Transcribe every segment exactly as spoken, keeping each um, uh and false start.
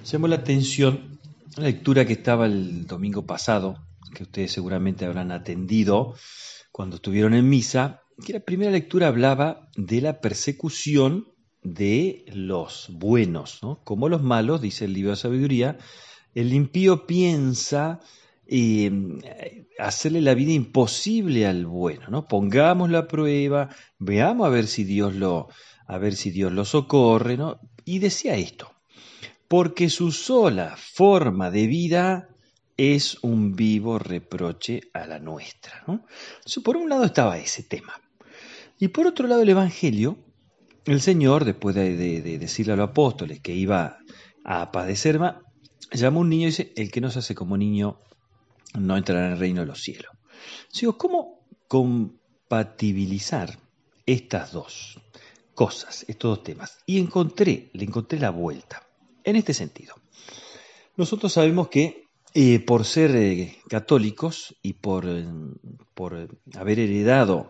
Llamó la atención la lectura que estaba el domingo pasado, que ustedes seguramente habrán atendido cuando estuvieron en misa, que la primera lectura hablaba de la persecución de los buenos, ¿no? Como los malos, dice el libro de sabiduría, el impío piensa eh, hacerle la vida imposible al bueno, ¿no? Pongámoslo a prueba, veamos a ver si Dios lo, a ver si Dios lo socorre, ¿no? Y decía esto: porque su sola forma de vida es un vivo reproche a la nuestra, ¿no? Entonces, por un lado estaba ese tema. Y por otro lado el Evangelio, el Señor, después de, de, de decirle a los apóstoles que iba a padecer más, llamó a un niño y dice: el que no se hace como niño no entrará en el reino de los cielos. Digo, ¿cómo compatibilizar estas dos cosas, estos dos temas? Y encontré, le encontré la vuelta. En este sentido, nosotros sabemos que eh, por ser eh, católicos y por, eh, por haber heredado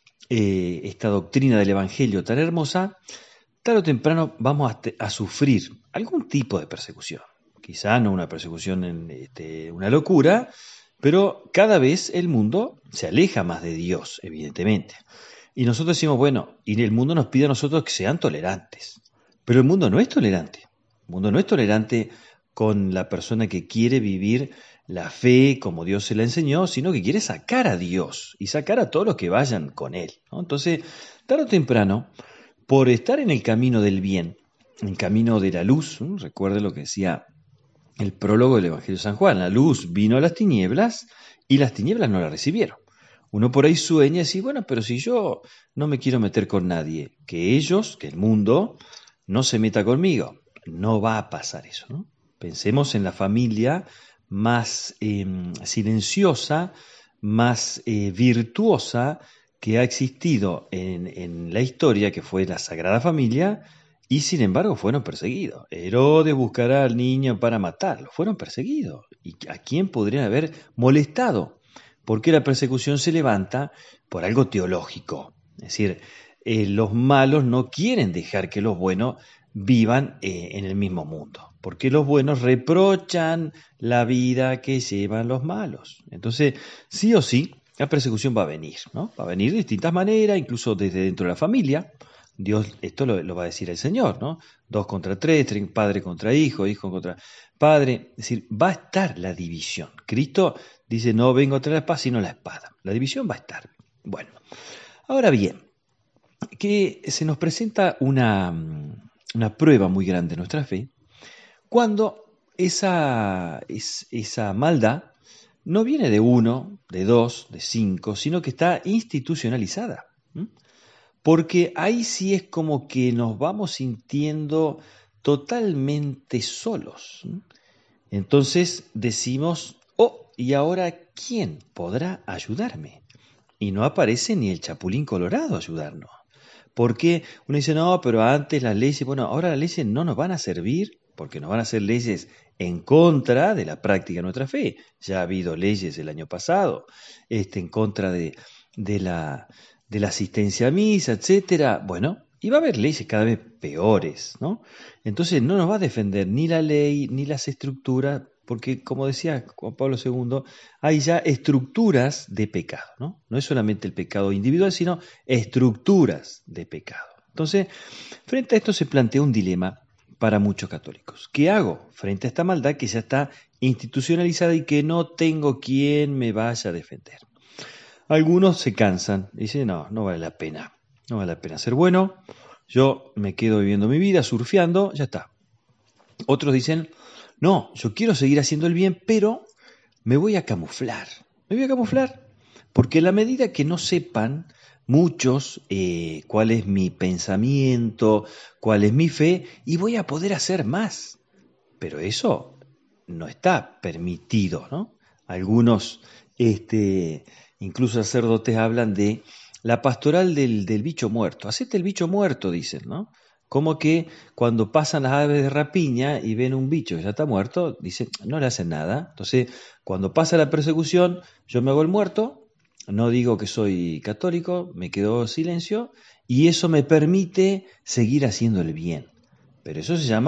eh, esta doctrina del Evangelio tan hermosa, tarde o temprano vamos a, a sufrir algún tipo de persecución. Quizá no una persecución en este, una locura, pero cada vez el mundo se aleja más de Dios, evidentemente. Y nosotros decimos, bueno, y el mundo nos pide a nosotros que sean tolerantes. Pero el mundo no es tolerante. El mundo no es tolerante con la persona que quiere vivir la fe como Dios se la enseñó, sino que quiere sacar a Dios y sacar a todos los que vayan con Él, ¿no? Entonces, tarde o temprano, por estar en el camino del bien, en el camino de la luz, ¿no? Recuerde lo que decía el prólogo del Evangelio de San Juan: la luz vino a las tinieblas y las tinieblas no la recibieron. Uno por ahí sueña y dice, bueno, pero si yo no me quiero meter con nadie, que ellos, que el mundo, no se meta conmigo. No va a pasar eso, ¿no? Pensemos en la familia más eh, silenciosa, más eh, virtuosa que ha existido en, en la historia, que fue la Sagrada Familia, y sin embargo fueron perseguidos. Herodes buscará al niño para matarlo. Fueron perseguidos. ¿Y a quién podrían haber molestado? Porque la persecución se levanta por algo teológico. Es decir, eh, los malos no quieren dejar que los buenos vivan eh, en el mismo mundo, porque los buenos reprochan la vida que llevan los malos. Entonces, sí o sí, la persecución va a venir, ¿no? Va a venir de distintas maneras, incluso desde dentro de la familia. Dios, esto lo, lo va a decir el Señor, ¿no? Dos contra tres, padre contra hijo, hijo contra padre. Es decir, va a estar la división. Cristo dice, no vengo a traer la paz, sino la espada. La división va a estar. Bueno, ahora bien, que se nos presenta una, una prueba muy grande de nuestra fe, cuando esa, es, esa maldad no viene de uno, de dos, de cinco, sino que está institucionalizada. ¿Mm? Porque ahí sí es como que nos vamos sintiendo totalmente solos. Entonces decimos, oh, ¿y ahora quién podrá ayudarme? Y no aparece ni el Chapulín Colorado a ayudarnos. Porque uno dice, no, pero antes las leyes, bueno, ahora las leyes no nos van a servir porque nos van a hacer leyes en contra de la práctica de nuestra fe. Ya ha habido leyes el año pasado, este, en contra de, de la... de la asistencia a misa, etcétera. Bueno, y va a haber leyes cada vez peores, ¿no? Entonces no nos va a defender ni la ley ni las estructuras, porque como decía Juan Pablo segundo, hay ya estructuras de pecado, ¿no? No es solamente el pecado individual, sino estructuras de pecado. Entonces, frente a esto se plantea un dilema para muchos católicos. ¿Qué hago frente a esta maldad que ya está institucionalizada y que no tengo quien me vaya a defender? Algunos se cansan, dicen, no, no vale la pena, no vale la pena ser bueno, yo me quedo viviendo mi vida, surfeando, ya está. Otros dicen, no, yo quiero seguir haciendo el bien, pero me voy a camuflar, me voy a camuflar, porque a la medida que no sepan muchos eh, cuál es mi pensamiento, cuál es mi fe, y voy a poder hacer más. Pero eso no está permitido, ¿no? Algunos, este, incluso sacerdotes hablan de la pastoral del, del bicho muerto. Hacete el bicho muerto, dicen, ¿no? Como que cuando pasan las aves de rapiña y ven un bicho que ya está muerto, dicen, no le hacen nada. Entonces, cuando pasa la persecución, yo me hago el muerto, no digo que soy católico, me quedo silencio, y eso me permite seguir haciendo el bien. Pero eso se llama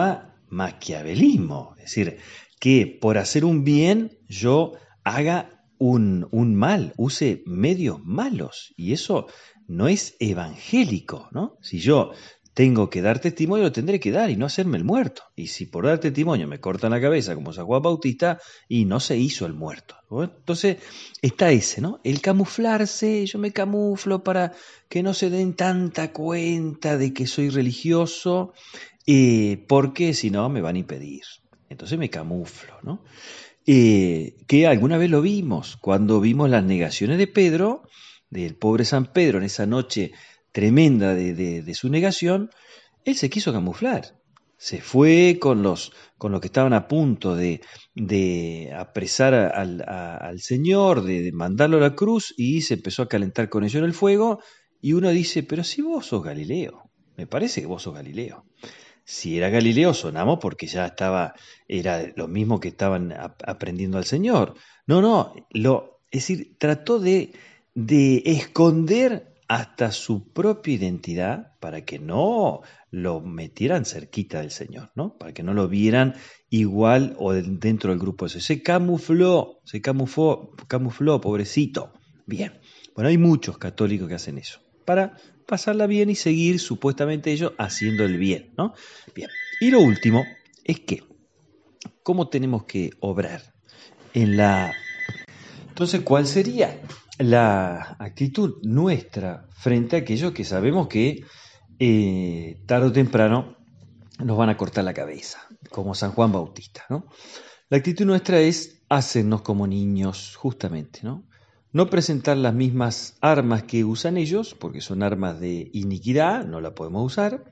maquiavelismo, es decir, que por hacer un bien yo haga un, un mal, use medios malos, y eso no es evangélico, ¿no? Si yo tengo que dar testimonio, lo tendré que dar y no hacerme el muerto. Y si por dar testimonio me cortan la cabeza como San Juan Bautista, y no se hizo el muerto. Entonces está ese, ¿no? El camuflarse, yo me camuflo para que no se den tanta cuenta de que soy religioso, eh, porque si no me van a impedir. Entonces me camuflo, ¿no? Eh, que alguna vez lo vimos, cuando vimos las negaciones de Pedro, del pobre San Pedro, en esa noche tremenda de, de, de su negación, él se quiso camuflar. Se fue con los, con los que estaban a punto de, de apresar al, a, al Señor, de, de mandarlo a la cruz, y se empezó a calentar con ellos en el fuego, y uno dice, pero si vos sos Galileo, me parece que vos sos Galileo. Si era Galileo, sonamos porque ya estaba, era lo mismo que estaban ap- aprendiendo al Señor. No, no, lo, es decir, trató de, de esconder hasta su propia identidad para que no lo metieran cerquita del Señor, ¿no? Para que no lo vieran igual o dentro del grupo ese. Se camufló, se camufló, camufló, pobrecito. Bien, bueno, hay muchos católicos que hacen eso, para pasarla bien y seguir supuestamente ellos haciendo el bien, ¿no? Bien, y lo último es que, ¿cómo tenemos que obrar en la... Entonces, ¿cuál sería la actitud nuestra frente a aquellos que sabemos que eh, tarde o temprano nos van a cortar la cabeza, como San Juan Bautista, ¿no? La actitud nuestra es hacernos como niños, justamente, ¿no? No presentar las mismas armas que usan ellos, porque son armas de iniquidad, no la podemos usar.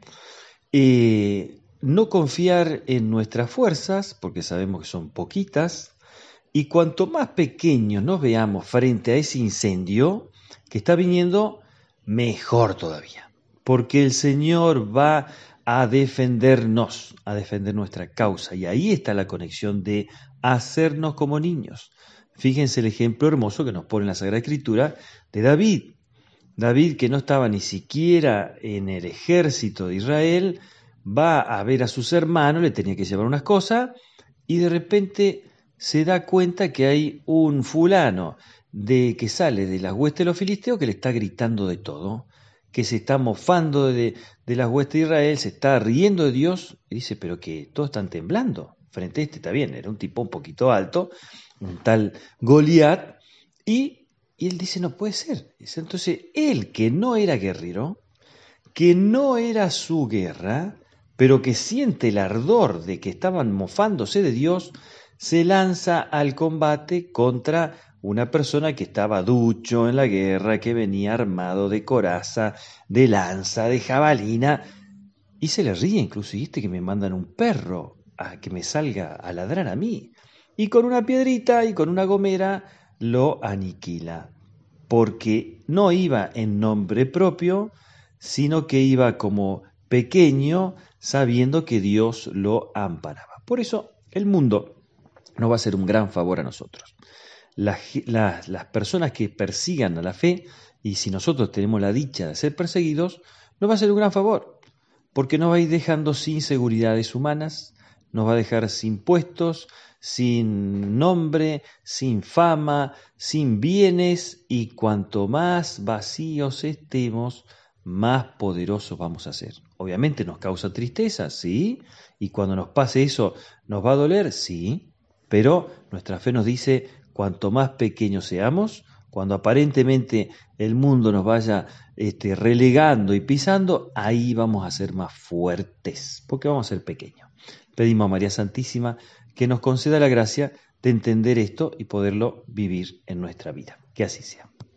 Eh, no confiar en nuestras fuerzas, porque sabemos que son poquitas. Y cuanto más pequeños nos veamos frente a ese incendio que está viniendo, mejor todavía. Porque el Señor va a defendernos, a defender nuestra causa. Y ahí está la conexión de hacernos como niños. Fíjense el ejemplo hermoso que nos pone en la Sagrada Escritura de David. David, que no estaba ni siquiera en el ejército de Israel, va a ver a sus hermanos, le tenía que llevar unas cosas, y de repente se da cuenta que hay un fulano de, que sale de las huestes de los filisteos que le está gritando de todo, que se está mofando de, de las huestes de Israel, se está riendo de Dios, y dice, pero que todos están temblando. Frente a este está bien, era un tipo un poquito alto, un tal Goliat, y, y él dice, no puede ser. Entonces, él que no era guerrero, que no era su guerra, pero que siente el ardor de que estaban mofándose de Dios, se lanza al combate contra una persona que estaba ducho en la guerra, que venía armado de coraza, de lanza, de jabalina, y se le ríe incluso, y este que me mandan un perro a que me salga a ladrar a mí, y con una piedrita y con una gomera lo aniquila, porque no iba en nombre propio, sino que iba como pequeño, sabiendo que Dios lo amparaba. Por eso el mundo nos va a hacer un gran favor a nosotros. Las, las, las personas que persigan a la fe, y si nosotros tenemos la dicha de ser perseguidos, nos va a hacer un gran favor, porque nos va a ir dejando sin seguridades humanas, nos va a dejar sin puestos, sin nombre, sin fama, sin bienes, y cuanto más vacíos estemos, más poderosos vamos a ser. Obviamente nos causa tristeza, sí, y cuando nos pase eso, ¿nos va a doler? Sí, pero nuestra fe nos dice, cuanto más pequeños seamos, cuando aparentemente el mundo nos vaya este, relegando y pisando, ahí vamos a ser más fuertes, porque vamos a ser pequeños. Pedimos a María Santísima que nos conceda la gracia de entender esto y poderlo vivir en nuestra vida. Que así sea.